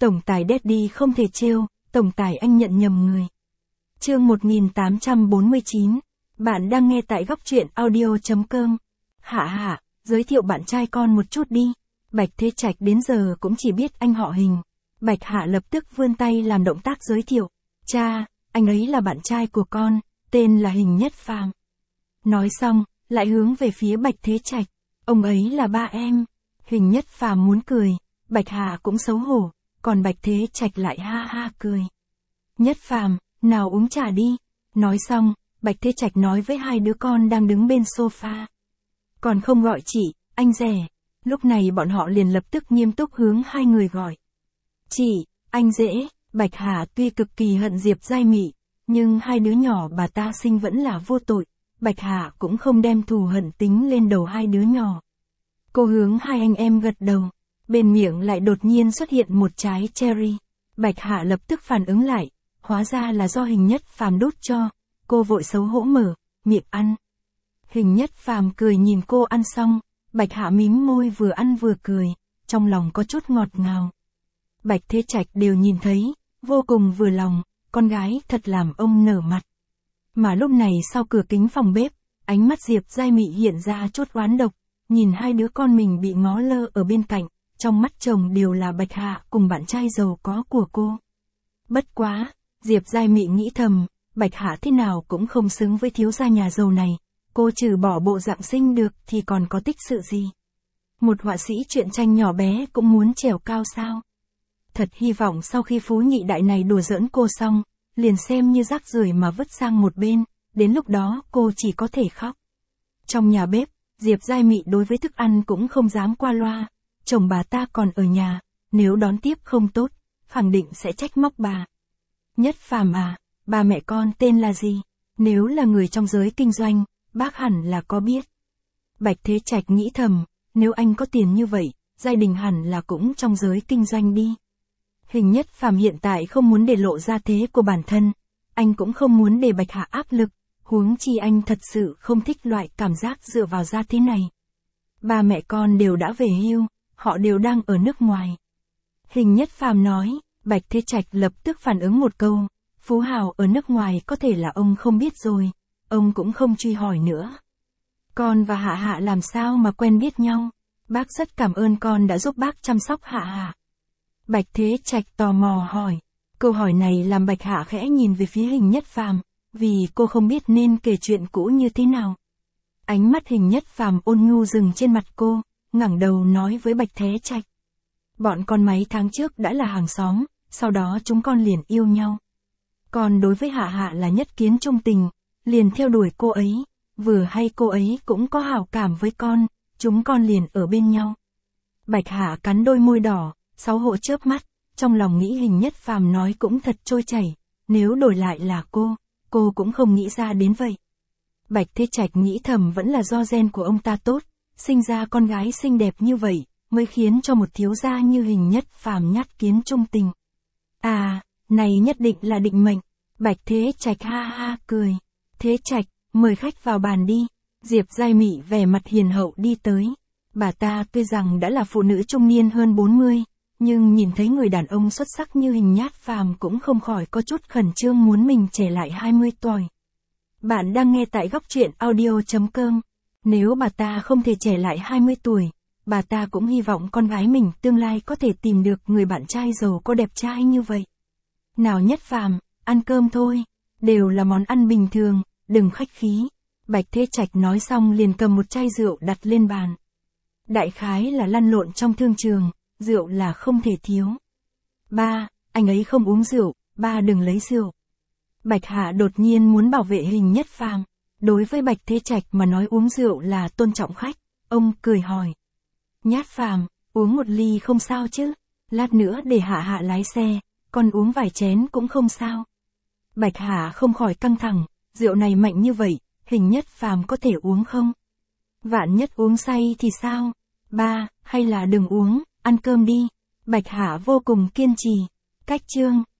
Tổng tài Daddy không thể trêu, tổng tài anh nhận nhầm người. Chương 1849. Bạn đang nghe tại góc truyện audio.com. Hạ, giới thiệu bạn trai con một chút đi. Bạch Thế Trạch đến giờ cũng chỉ biết anh họ Hình. Bạch Hạ lập tức vươn tay làm động tác giới thiệu. Cha, anh ấy là bạn trai của con, tên là Hình Nhất Phàm. Nói xong, lại hướng về phía Bạch Thế Trạch. Ông ấy là ba em. Hình Nhất Phàm muốn cười, Bạch Hạ cũng xấu hổ, còn Bạch Thế Trạch lại ha ha cười. Nhất Phàm, nào uống trà đi. Nói xong, Bạch Thế Trạch nói với hai đứa con đang đứng bên sofa. Còn không gọi chị, anh rể. Lúc này bọn họ liền lập tức nghiêm túc hướng hai người gọi. Chị, anh rể. Bạch Hà tuy cực kỳ hận Diệp Giai Mị, nhưng hai đứa nhỏ bà ta sinh vẫn là vô tội. Bạch Hà cũng không đem thù hận tính lên đầu hai đứa nhỏ. Cô hướng hai anh em gật đầu, bên miệng lại đột nhiên xuất hiện một trái cherry. Bạch Hà lập tức phản ứng lại, hóa ra là do Hình Nhất Phàm đút cho. Cô vội xấu hổ mở miệng ăn. Hình Nhất Phàm cười nhìn cô ăn xong, Bạch Hạ mím môi vừa ăn vừa cười, trong lòng có chút ngọt ngào. Bạch Thế Trạch đều nhìn thấy, vô cùng vừa lòng, con gái thật làm ông nở mặt. Mà lúc này sau cửa kính phòng bếp, ánh mắt Diệp Giai Mị hiện ra chút oán độc, nhìn hai đứa con mình bị ngó lơ ở bên cạnh, trong mắt chồng đều là Bạch Hạ cùng bạn trai giàu có của cô. Bất quá, Diệp Giai Mị nghĩ thầm, Bạch Hạ thế nào cũng không xứng với thiếu gia nhà giàu này, cô trừ bỏ bộ dạng xinh được thì còn có tích sự gì. Một họa sĩ truyện tranh nhỏ bé cũng muốn trèo cao sao. Thật hy vọng sau khi phú nhị đại này đùa giỡn cô xong, liền xem như rác rưởi mà vứt sang một bên, đến lúc đó cô chỉ có thể khóc. Trong nhà bếp, Diệp Giai Mị đối với thức ăn cũng không dám qua loa, chồng bà ta còn ở nhà, nếu đón tiếp không tốt, khẳng định sẽ trách móc bà. Nhất Phàm à, ba mẹ con tên là gì? Nếu là người trong giới kinh doanh, bác hẳn là có biết. Bạch Thế Trạch nghĩ thầm, nếu anh có tiền như vậy, gia đình hẳn là cũng trong giới kinh doanh đi. Hình Nhất Phàm hiện tại không muốn để lộ ra thế của bản thân, anh cũng không muốn để Bạch Hạ áp lực, huống chi anh thật sự không thích loại cảm giác dựa vào gia thế này. Ba mẹ con đều đã về hưu, họ đều đang ở nước ngoài. Hình Nhất Phàm nói, Bạch Thế Trạch lập tức phản ứng một câu, phú hào ở nước ngoài có thể là ông không biết rồi, ông cũng không truy hỏi nữa. Con và Hạ Hạ làm sao mà quen biết nhau? Bác rất cảm ơn con đã giúp bác chăm sóc Hạ Hạ. Bạch Thế Trạch tò mò hỏi. Câu hỏi này làm Bạch Hạ khẽ nhìn về phía Hình Nhất Phàm, vì cô không biết nên kể chuyện cũ như thế nào. Ánh mắt Hình Nhất Phàm ôn nhu dừng trên mặt cô, ngẩng đầu nói với Bạch Thế Trạch. Bọn con mấy tháng trước đã là hàng xóm, sau đó chúng con liền yêu nhau. Còn đối với Hạ Hạ là nhất kiến trung tình, liền theo đuổi cô ấy, vừa hay cô ấy cũng có hảo cảm với con, chúng con liền ở bên nhau. Bạch Hạ cắn đôi môi đỏ, xấu hổ chớp mắt, trong lòng nghĩ Hình Nhất Phàm nói cũng thật trôi chảy, nếu đổi lại là cô cũng không nghĩ ra đến vậy. Bạch Thế Trạch nghĩ thầm vẫn là do gen của ông ta tốt, sinh ra con gái xinh đẹp như vậy, mới khiến cho một thiếu gia như Hình Nhất Phàm nhát kiến trung tình. À, này nhất định là định mệnh. Bạch Thế Trạch ha ha cười. Thế Trạch, mời khách vào bàn đi. Diệp Giai Mị vẻ mặt hiền hậu đi tới. Bà ta tuy rằng đã là phụ nữ trung niên hơn 40, nhưng nhìn thấy người đàn ông xuất sắc như Hình Nhất Phàm cũng không khỏi có chút khẩn trương muốn mình trẻ lại 20 tuổi. Bạn đang nghe tại góc truyện audio.com. Nếu bà ta không thể trẻ lại 20 tuổi, bà ta cũng hy vọng con gái mình tương lai có thể tìm được người bạn trai giàu có đẹp trai như vậy. Nào Nhất Phàm, ăn cơm thôi, đều là món ăn bình thường, đừng khách khí. Bạch Thế Trạch nói xong liền cầm một chai rượu đặt lên bàn. Đại khái là lăn lộn trong thương trường, rượu là không thể thiếu. Ba, anh ấy không uống rượu, ba đừng lấy rượu. Bạch Hạ đột nhiên muốn bảo vệ Hình Nhất Phàm. Đối với Bạch Thế Trạch mà nói uống rượu là tôn trọng khách, ông cười hỏi. Nhất Phàm, uống một ly không sao chứ, lát nữa để Hạ Hạ lái xe, con uống vài chén cũng không sao. Bạch Hạ không khỏi căng thẳng, rượu này mạnh như vậy, Hình Nhất Phàm có thể uống không? Vạn nhất uống say thì sao? Ba, hay là đừng uống, ăn cơm đi. Bạch Hạ vô cùng kiên trì. Cách chương